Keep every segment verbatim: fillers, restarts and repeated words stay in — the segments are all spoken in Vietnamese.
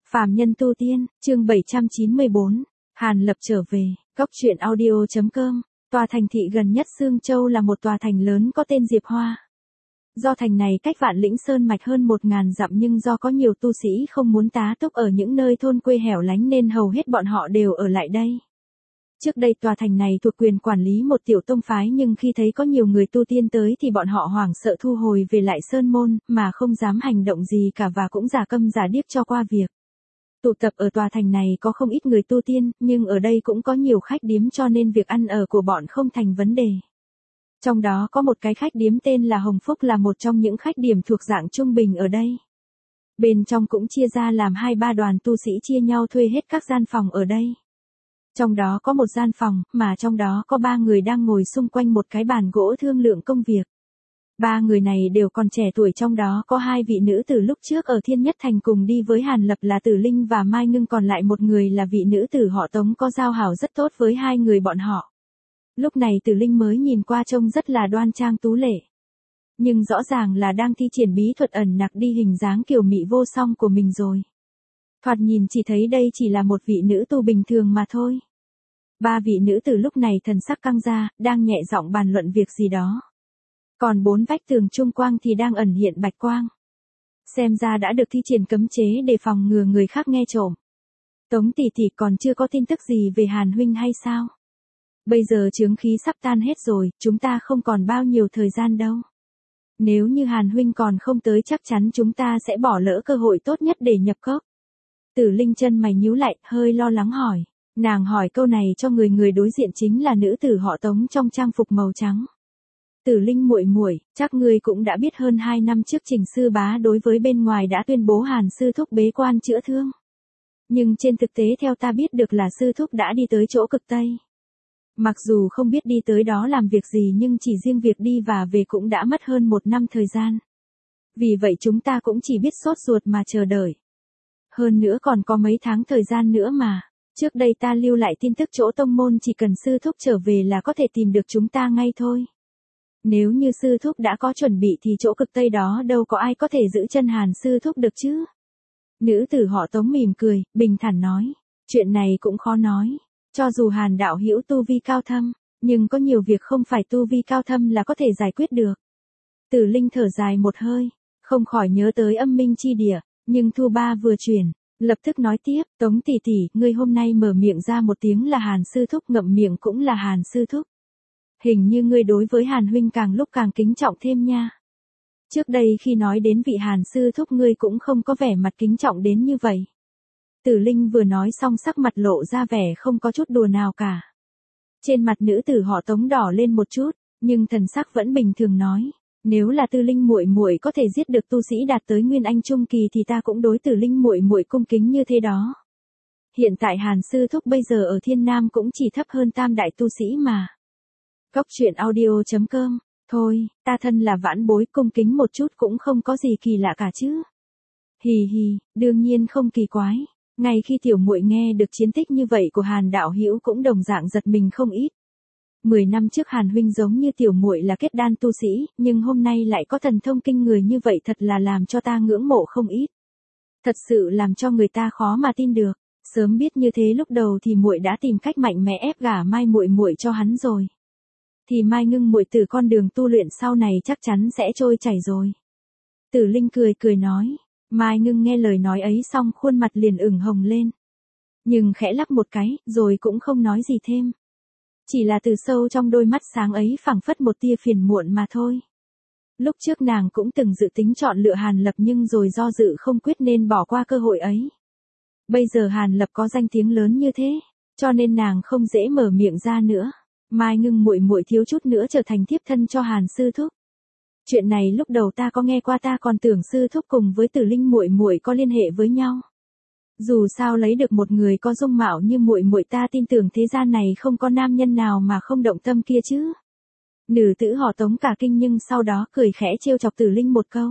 Phàm nhân tu tiên, chương bảy trăm chín mươi bốn, Hàn Lập trở về, góc truyện audio chấm com, tòa thành thị gần nhất Sương Châu là một tòa thành lớn có tên Diệp Hoa. Do thành này cách Vạn Lĩnh Sơn Mạch hơn một ngàn dặm nhưng do có nhiều tu sĩ không muốn tá túc ở những nơi thôn quê hẻo lánh nên hầu hết bọn họ đều ở lại đây. Trước đây tòa thành này thuộc quyền quản lý một tiểu tông phái nhưng khi thấy có nhiều người tu tiên tới thì bọn họ hoảng sợ thu hồi về lại Sơn Môn mà không dám hành động gì cả và cũng giả câm giả điếc cho qua việc. Tụ tập ở tòa thành này có không ít người tu tiên, nhưng ở đây cũng có nhiều khách điếm cho nên việc ăn ở của bọn không thành vấn đề. Trong đó có một cái khách điếm tên là Hồng Phúc là một trong những khách điểm thuộc dạng trung bình ở đây. Bên trong cũng chia ra làm hai ba đoàn tu sĩ chia nhau thuê hết các gian phòng ở đây. Trong đó có một gian phòng, mà trong đó có ba người đang ngồi xung quanh một cái bàn gỗ thương lượng công việc. Ba người này đều còn trẻ tuổi, trong đó có hai vị nữ tử lúc trước ở Thiên Nhất Thành cùng đi với Hàn Lập là Tử Linh và Mai Ngưng, còn lại một người là vị nữ tử họ Tống có giao hảo rất tốt với hai người bọn họ. Lúc này Tử Linh mới nhìn qua trông rất là đoan trang tú lệ. Nhưng rõ ràng là đang thi triển bí thuật ẩn nặc đi hình dáng kiều mị vô song của mình rồi. Thoạt nhìn chỉ thấy đây chỉ là một vị nữ tu bình thường mà thôi. Ba vị nữ tử lúc này thần sắc căng ra, đang nhẹ giọng bàn luận việc gì đó. Còn bốn vách tường trung quang thì đang ẩn hiện bạch quang. Xem ra đã được thi triển cấm chế để phòng ngừa người khác nghe trộm. Tống tỷ tỷ còn chưa có tin tức gì về Hàn huynh hay sao? Bây giờ chướng khí sắp tan hết rồi, chúng ta không còn bao nhiêu thời gian đâu. Nếu như Hàn huynh còn không tới chắc chắn chúng ta sẽ bỏ lỡ cơ hội tốt nhất để nhập cốc. Tử Linh chân mày nhíu lại, hơi lo lắng hỏi. Nàng hỏi câu này cho người người đối diện chính là nữ tử họ Tống trong trang phục màu trắng. Tử Linh muội muội, chắc ngươi cũng đã biết hơn hai năm trước Trình sư bá đối với bên ngoài đã tuyên bố Hàn sư thúc bế quan chữa thương. Nhưng trên thực tế theo ta biết được là sư thúc đã đi tới chỗ cực Tây. Mặc dù không biết đi tới đó làm việc gì nhưng chỉ riêng việc đi và về cũng đã mất hơn một năm thời gian. Vì vậy chúng ta cũng chỉ biết sốt ruột mà chờ đợi. Hơn nữa còn có mấy tháng thời gian nữa mà. Trước đây ta lưu lại tin tức chỗ tông môn chỉ cần sư thúc trở về là có thể tìm được chúng ta ngay thôi. Nếu như sư thúc đã có chuẩn bị thì chỗ cực Tây đó đâu có ai có thể giữ chân Hàn sư thúc được chứ. Nữ tử họ Tống mỉm cười, bình thản nói. Chuyện này cũng khó nói. Cho dù Hàn đạo hữu tu vi cao thâm, nhưng có nhiều việc không phải tu vi cao thâm là có thể giải quyết được. Tử Linh thở dài một hơi, không khỏi nhớ tới Âm Minh chi địa, nhưng Thu Ba vừa chuyển, lập tức nói tiếp, Tống tỷ tỷ, ngươi hôm nay mở miệng ra một tiếng là Hàn sư thúc, ngậm miệng cũng là Hàn sư thúc. Hình như ngươi đối với Hàn huynh càng lúc càng kính trọng thêm nha. Trước đây khi nói đến vị Hàn sư thúc ngươi cũng không có vẻ mặt kính trọng đến như vậy. Tử Linh vừa nói xong sắc mặt lộ ra vẻ không có chút đùa nào cả. Trên mặt nữ tử họ Tống đỏ lên một chút, nhưng thần sắc vẫn bình thường nói, nếu là Tử Linh muội muội có thể giết được tu sĩ đạt tới Nguyên Anh trung kỳ thì ta cũng đối Tử Linh muội muội cung kính như thế đó. Hiện tại Hàn sư thúc bây giờ ở Thiên Nam cũng chỉ thấp hơn tam đại tu sĩ mà. Góc truyện audio chấm com, thôi, ta thân là vãn bối cung kính một chút cũng không có gì kỳ lạ cả chứ. Hì hì, đương nhiên không kỳ quái. Ngay khi tiểu muội nghe được chiến tích như vậy của Hàn đạo hữu cũng đồng dạng giật mình không ít. Mười năm trước Hàn huynh giống như tiểu muội là kết đan tu sĩ, nhưng hôm nay lại có thần thông kinh người như vậy thật là làm cho ta ngưỡng mộ không ít. Thật sự làm cho người ta khó mà tin được. Sớm biết như thế lúc đầu thì muội đã tìm cách mạnh mẽ ép gả Mai muội muội cho hắn rồi. Thì Mai Ngưng muội tử con đường tu luyện sau này chắc chắn sẽ trôi chảy rồi. Tử Linh cười cười nói. Mai Ngưng nghe lời nói ấy xong khuôn mặt liền ửng hồng lên. Nhưng khẽ lắc một cái, rồi cũng không nói gì thêm. Chỉ là từ sâu trong đôi mắt sáng ấy phảng phất một tia phiền muộn mà thôi. Lúc trước nàng cũng từng dự tính chọn lựa Hàn Lập nhưng rồi do dự không quyết nên bỏ qua cơ hội ấy. Bây giờ Hàn Lập có danh tiếng lớn như thế, cho nên nàng không dễ mở miệng ra nữa. Mai Ngưng muội muội thiếu chút nữa trở thành thiếp thân cho Hàn sư thúc. Chuyện này lúc đầu ta có nghe qua, ta còn tưởng sư thúc cùng với Tử Linh muội muội có liên hệ với nhau. Dù sao lấy được một người có dung mạo như muội muội ta tin tưởng thế gian này không có nam nhân nào mà không động tâm kia chứ. Nữ tử họ Tống cả kinh nhưng sau đó cười khẽ trêu chọc Tử Linh một câu.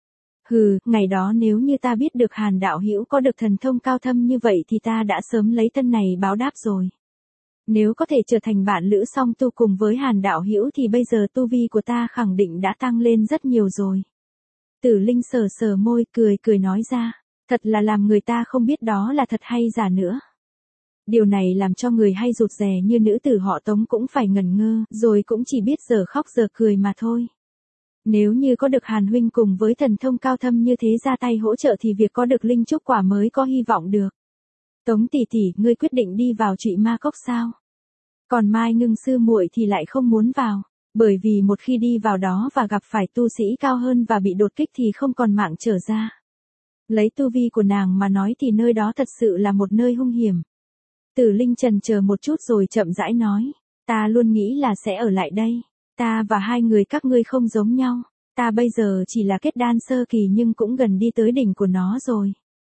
Hừ, ngày đó nếu như ta biết được Hàn đạo hữu có được thần thông cao thâm như vậy thì ta đã sớm lấy thân này báo đáp rồi. Nếu có thể trở thành bạn lữ song tu cùng với Hàn đạo hữu thì bây giờ tu vi của ta khẳng định đã tăng lên rất nhiều rồi. Tử Linh sờ sờ môi cười cười nói ra. Thật là làm người ta không biết đó là thật hay giả nữa. Điều này làm cho người hay rụt rè như nữ tử họ Tống cũng phải ngẩn ngơ, rồi cũng chỉ biết giờ khóc giờ cười mà thôi. Nếu như có được Hàn huynh cùng với thần thông cao thâm như thế ra tay hỗ trợ thì việc có được linh trúc quả mới có hy vọng được. Tống tỷ tỷ, ngươi quyết định đi vào Trụy Ma Cốc sao? Còn Mai Ngưng sư muội thì lại không muốn vào, bởi vì một khi đi vào đó và gặp phải tu sĩ cao hơn và bị đột kích thì không còn mạng trở ra. Lấy tu vi của nàng mà nói thì nơi đó thật sự là một nơi hung hiểm. Tử Linh chần chờ một chút rồi chậm rãi nói, ta luôn nghĩ là sẽ ở lại đây. Ta và hai người các ngươi không giống nhau. Ta bây giờ chỉ là kết đan sơ kỳ nhưng cũng gần đi tới đỉnh của nó rồi.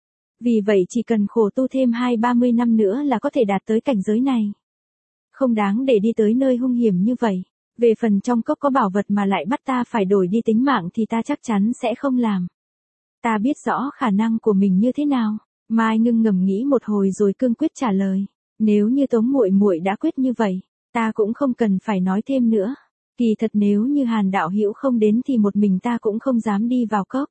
Vì vậy chỉ cần khổ tu thêm hai ba mươi năm nữa là có thể đạt tới cảnh giới này. Không đáng để đi tới nơi hung hiểm như vậy. Về phần trong cốc có bảo vật mà lại bắt ta phải đổi đi tính mạng thì ta chắc chắn sẽ không làm. Ta biết rõ khả năng của mình như thế nào. Mai Ngưng ngầm nghĩ một hồi rồi cương quyết trả lời. Nếu như Tống muội muội đã quyết như vậy, ta cũng không cần phải nói thêm nữa. Kỳ thật nếu như Hàn đạo hữu không đến thì một mình ta cũng không dám đi vào cốc.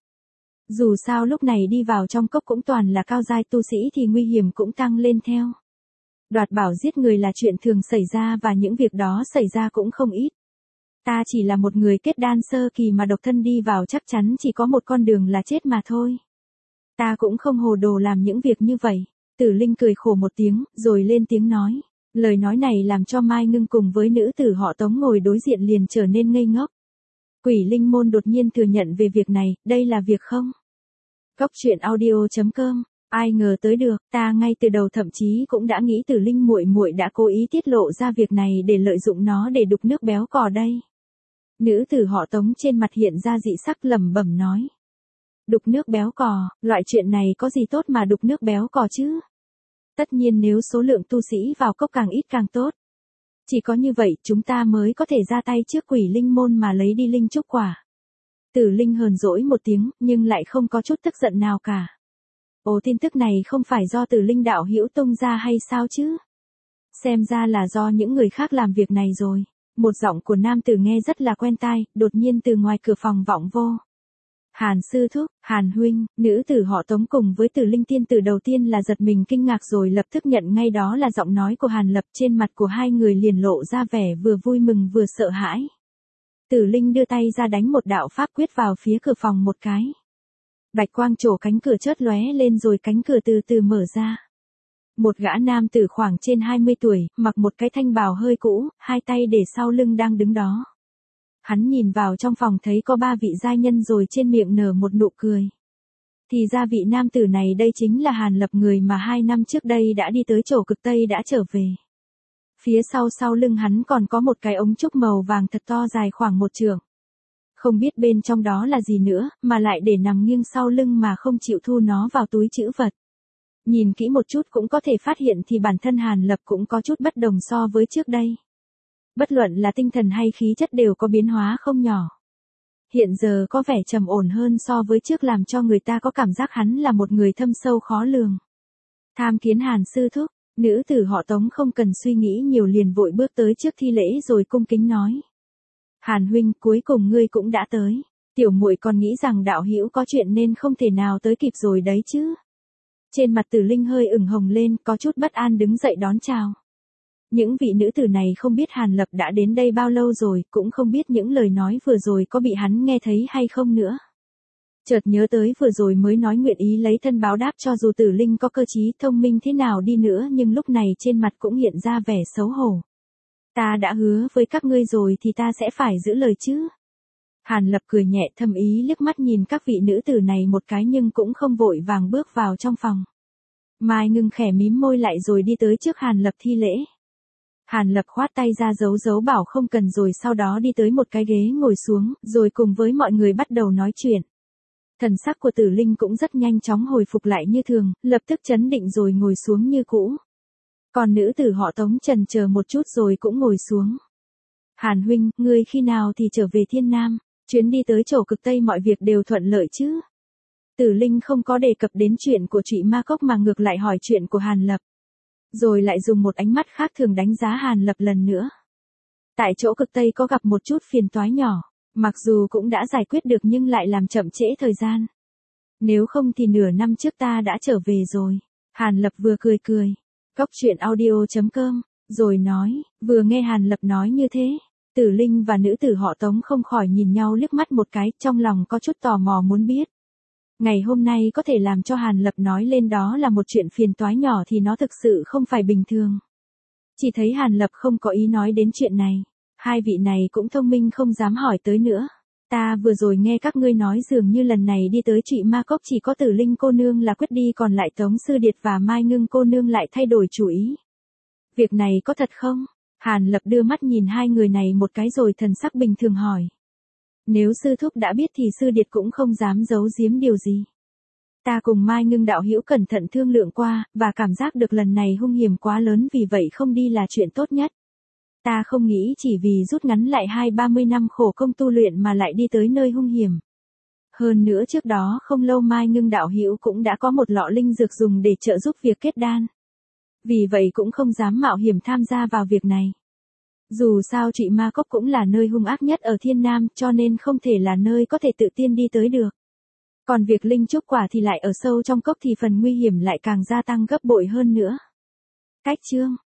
Dù sao lúc này đi vào trong cốc cũng toàn là cao giai tu sĩ thì nguy hiểm cũng tăng lên theo. Đoạt bảo giết người là chuyện thường xảy ra và những việc đó xảy ra cũng không ít. Ta chỉ là một người kết đan sơ kỳ mà độc thân đi vào chắc chắn chỉ có một con đường là chết mà thôi. Ta cũng không hồ đồ làm những việc như vậy. Tử Linh cười khổ một tiếng, rồi lên tiếng nói. Lời nói này làm cho Mai Ngưng cùng với nữ tử họ Tống ngồi đối diện liền trở nên ngây ngốc. Quỷ Linh môn đột nhiên thừa nhận về việc này, đây là việc không? Cốc truyện audio chấm com, ai ngờ tới được, ta ngay từ đầu thậm chí cũng đã nghĩ Tử Linh muội muội đã cố ý tiết lộ ra việc này để lợi dụng nó để đục nước béo cò đây. Nữ tử họ Tống trên mặt hiện ra dị sắc lẩm bẩm nói. Đục nước béo cò, loại chuyện này có gì tốt mà đục nước béo cò chứ? Tất nhiên nếu số lượng tu sĩ vào cốc càng ít càng tốt. Chỉ có như vậy chúng ta mới có thể ra tay trước Quỷ Linh môn mà lấy đi linh trúc quả. Tử Linh hờn dỗi một tiếng, nhưng lại không có chút tức giận nào cả. Ồ, tin tức này không phải do Tử Linh đạo hữu tung ra hay sao chứ? Xem ra là do những người khác làm việc này rồi. Một giọng của nam tử nghe rất là quen tai, đột nhiên từ ngoài cửa phòng vọng vô. Hàn sư thúc, Hàn huynh, nữ tử họ Tống cùng với Tử Linh tiên tử đầu tiên là giật mình kinh ngạc rồi lập tức nhận ngay đó là giọng nói của Hàn Lập. Trên mặt của hai người liền lộ ra vẻ vừa vui mừng vừa sợ hãi. Tử Linh đưa tay ra đánh một đạo pháp quyết vào phía cửa phòng một cái. Bạch quang trổ cánh cửa chớt lóe lên rồi cánh cửa từ từ mở ra. Một gã nam tử khoảng trên hai mươi tuổi, mặc một cái thanh bào hơi cũ, hai tay để sau lưng đang đứng đó. Hắn nhìn vào trong phòng thấy có ba vị giai nhân rồi trên miệng nở một nụ cười. Thì ra vị nam tử này đây chính là Hàn Lập, người mà hai năm trước đây đã đi tới chỗ cực Tây đã trở về. Phía sau sau lưng hắn còn có một cái ống trúc màu vàng thật to dài khoảng một trượng. Không biết bên trong đó là gì nữa, mà lại để nằm nghiêng sau lưng mà không chịu thu nó vào túi trữ vật. Nhìn kỹ một chút cũng có thể phát hiện thì bản thân Hàn Lập cũng có chút bất đồng so với trước đây. Bất luận là tinh thần hay khí chất đều có biến hóa không nhỏ. Hiện giờ có vẻ trầm ổn hơn so với trước làm cho người ta có cảm giác hắn là một người thâm sâu khó lường. Tham kiến Hàn sư thúc, nữ tử họ Tống không cần suy nghĩ nhiều liền vội bước tới trước thi lễ rồi cung kính nói. Hàn huynh, cuối cùng ngươi cũng đã tới. Tiểu muội còn nghĩ rằng đạo hữu có chuyện nên không thể nào tới kịp rồi đấy chứ. Trên mặt Tử Linh hơi ửng hồng lên, có chút bất an đứng dậy đón chào. Những vị nữ tử này không biết Hàn Lập đã đến đây bao lâu rồi, cũng không biết những lời nói vừa rồi có bị hắn nghe thấy hay không nữa. Chợt nhớ tới vừa rồi mới nói nguyện ý lấy thân báo đáp, cho dù Tử Linh có cơ trí thông minh thế nào đi nữa nhưng lúc này trên mặt cũng hiện ra vẻ xấu hổ. Ta đã hứa với các ngươi rồi thì ta sẽ phải giữ lời chứ. Hàn Lập cười nhẹ thầm ý liếc mắt nhìn các vị nữ tử này một cái nhưng cũng không vội vàng bước vào trong phòng. Mai Ngưng khẽ mím môi lại rồi đi tới trước Hàn Lập thi lễ. Hàn Lập khoát tay ra dấu dấu bảo không cần rồi sau đó đi tới một cái ghế ngồi xuống, rồi cùng với mọi người bắt đầu nói chuyện. Thần sắc của Tử Linh cũng rất nhanh chóng hồi phục lại như thường, lập tức chấn định rồi ngồi xuống như cũ. Còn nữ tử họ Tống chần chờ một chút rồi cũng ngồi xuống. Hàn huynh, ngươi khi nào thì trở về Thiên Nam, chuyến đi tới chỗ cực Tây mọi việc đều thuận lợi chứ? Tử Linh không có đề cập đến chuyện của Trụy Ma Cốc mà ngược lại hỏi chuyện của Hàn Lập. Rồi lại dùng một ánh mắt khác thường đánh giá Hàn Lập lần nữa. Tại chỗ cực Tây có gặp một chút phiền toái nhỏ, mặc dù cũng đã giải quyết được nhưng lại làm chậm trễ thời gian. Nếu không thì nửa năm trước ta đã trở về rồi. Hàn Lập vừa cười cười. Cốc truyện audio chấm com, rồi nói, vừa nghe Hàn Lập nói như thế. Tử Linh và nữ tử họ Tống không khỏi nhìn nhau liếc mắt một cái, trong lòng có chút tò mò muốn biết. Ngày hôm nay có thể làm cho Hàn Lập nói lên đó là một chuyện phiền toái nhỏ thì nó thực sự không phải bình thường. Chỉ thấy Hàn Lập không có ý nói đến chuyện này. Hai vị này cũng thông minh không dám hỏi tới nữa. Ta vừa rồi nghe các ngươi nói dường như lần này đi tới Trụy Ma Cốc chỉ có Tử Linh cô nương là quyết đi, còn lại Tống Sư Điệt và Mai Ngưng cô nương lại thay đổi chủ ý. Việc này có thật không? Hàn Lập đưa mắt nhìn hai người này một cái rồi thần sắc bình thường hỏi. Nếu sư thúc đã biết thì Sư Điệt cũng không dám giấu giếm điều gì. Ta cùng Mai Ngưng đạo hữu cẩn thận thương lượng qua, và cảm giác được lần này hung hiểm quá lớn, vì vậy không đi là chuyện tốt nhất. Ta không nghĩ chỉ vì rút ngắn lại hai ba mươi năm khổ công tu luyện mà lại đi tới nơi hung hiểm. Hơn nữa trước đó không lâu Mai Ngưng đạo hữu cũng đã có một lọ linh dược dùng để trợ giúp việc kết đan. Vì vậy cũng không dám mạo hiểm tham gia vào việc này. Dù sao Trụy Ma Cốc cũng là nơi hung ác nhất ở Thiên Nam, cho nên không thể là nơi có thể tự tiên đi tới được. Còn việc linh trúc quả thì lại ở sâu trong cốc thì phần nguy hiểm lại càng gia tăng gấp bội hơn nữa. Cách chương